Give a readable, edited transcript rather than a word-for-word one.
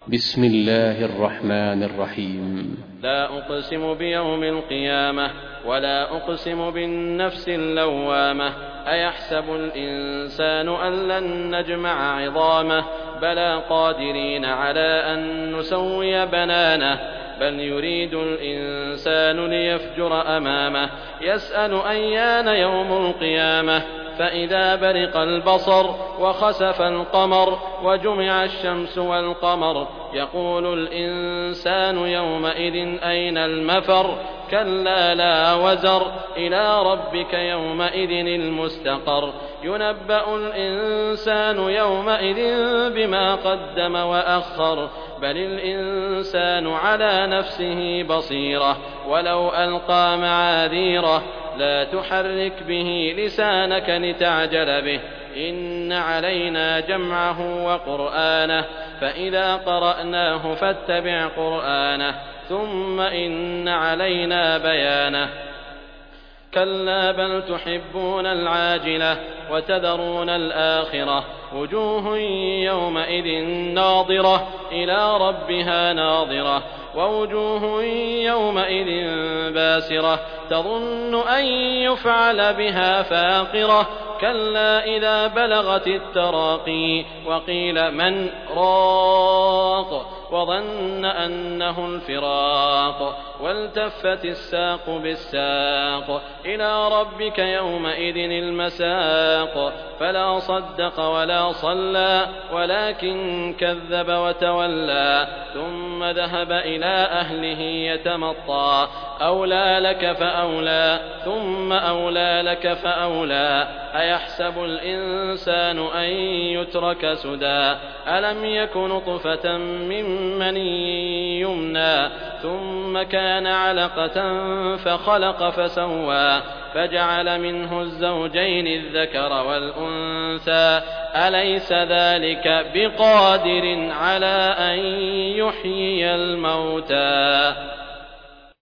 بسم الله الرحمن الرحيم. لا أقسم بيوم القيامة ولا أقسم بالنفس اللوامة أيحسب الإنسان أن لن نجمع عظامه بلى قادرين على أن نسوي بنانه بل يريد الإنسان ليفجر أمامه يسأل أيان يوم القيامة فإذا برق البصر وخسف القمر وجمع الشمس والقمر يقول الإنسان يومئذ أين المفر كلا لا وزر إلى ربك يومئذ المستقر ينبأ الإنسان يومئذ بما قدم وأخر بل الإنسان على نفسه بصيرة ولو ألقى معاذيره لا تحرك به لسانك لتعجل به إن علينا جمعه وقرآنه فإذا قرأناه فاتبع قرآنه ثم إن علينا بيانه كلا بل تحبون العاجلة وتذرون الآخرة وجوه يومئذ ناظرة إلى ربها ناظرة ووجوه يومئذ باسرة تظن أن يفعل بها فاقرة كلا إذا بلغت التراقي وقيل من راق وظن أنه الفراق والتفت الساق بالساق إلى ربك يومئذ المساق فلا صدق ولا صلى ولكن كذب وتولى ثم ذهب إلى أهله يتمطى أولى لك فأولى ثم أولى لك فأولى أيحسب الإنسان أن يترك سدى ألم يك نطفة من مني يمنى ثم كان علقة فخلق فسوى فجعل منه الزوجين الذكر والأنثى أليس ذلك بقادر على أن يحيي الموتى